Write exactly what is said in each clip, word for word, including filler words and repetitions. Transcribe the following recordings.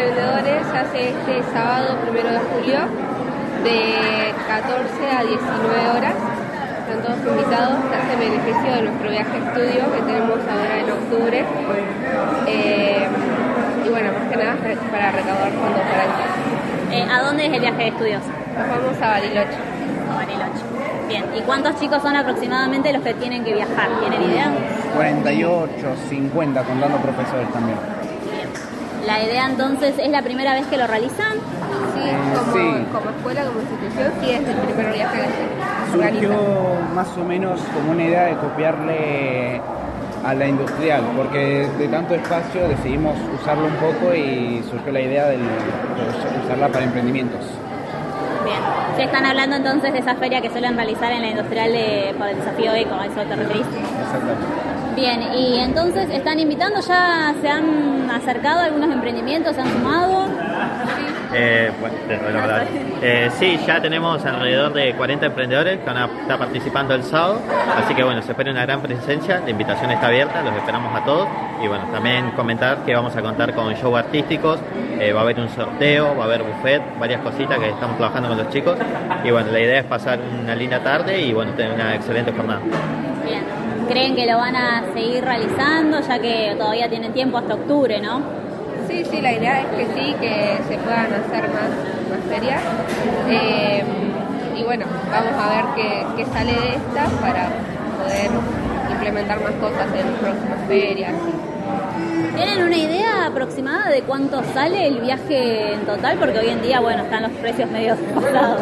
Emprendedores se hace este sábado primero de julio de catorce a diecinueve horas. Están todos invitados, se hace beneficio de nuestro viaje a estudio que tenemos ahora en octubre. Eh, y bueno, más que nada para recaudar fondos para eso. Eh, ¿A dónde es el viaje de estudios? Nos vamos a Bariloche. A Bariloche. Bien, ¿y cuántos chicos son aproximadamente los que tienen que viajar? ¿Tienen idea? cuarenta y ocho, cincuenta, contando profesores también. Bien. La idea entonces, ¿es la primera vez que lo realizan? Sí, Eh, como, sí. como escuela, como institución, sí es el primer viaje que se Surgió organiza. más o menos como una idea de copiarle a la industrial, porque de tanto espacio decidimos usarlo un poco y surgió la idea del- de usarla para emprendimientos. Bien. Se están hablando entonces de esa feria que suelen realizar en la industrial de, por el desafío eco, ¿a eso te referís? Exactamente. Bien, y entonces están invitando, ya se han acercado a algunos emprendimientos, se han sumado. Eh, bueno, te doy la palabra. Eh, sí, ya tenemos alrededor de cuarenta emprendedores que van a estar participando el sábado, así que bueno, se espera una gran presencia, la invitación está abierta, los esperamos a todos y bueno, también comentar que vamos a contar con shows artísticos, eh, va a haber un sorteo, va a haber buffet, varias cositas que estamos trabajando con los chicos y bueno, la idea es pasar una linda tarde y bueno, tener una excelente jornada. Bien, ¿creen que lo van a seguir realizando ya que todavía tienen tiempo hasta octubre, no? Sí, sí, la idea es que sí, que se puedan hacer más, más ferias. Eh, y bueno, vamos a ver qué, qué sale de esta para poder implementar más cosas en próximas ferias. ¿Tienen una idea aproximada de cuánto sale el viaje en total? Porque hoy en día, bueno, están los precios medio pasados.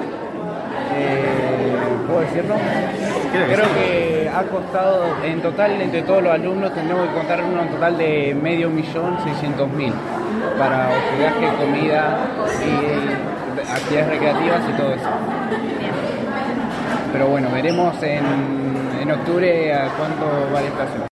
Eh, ¿Puedo decirlo? Creo que Creo sí. que ha costado, en total, entre todos los alumnos, tendremos que contar un total de medio millón seiscientos mil para hospedaje, comida y actividades recreativas y todo eso. Pero bueno, veremos en, en octubre a cuánto vale el precio.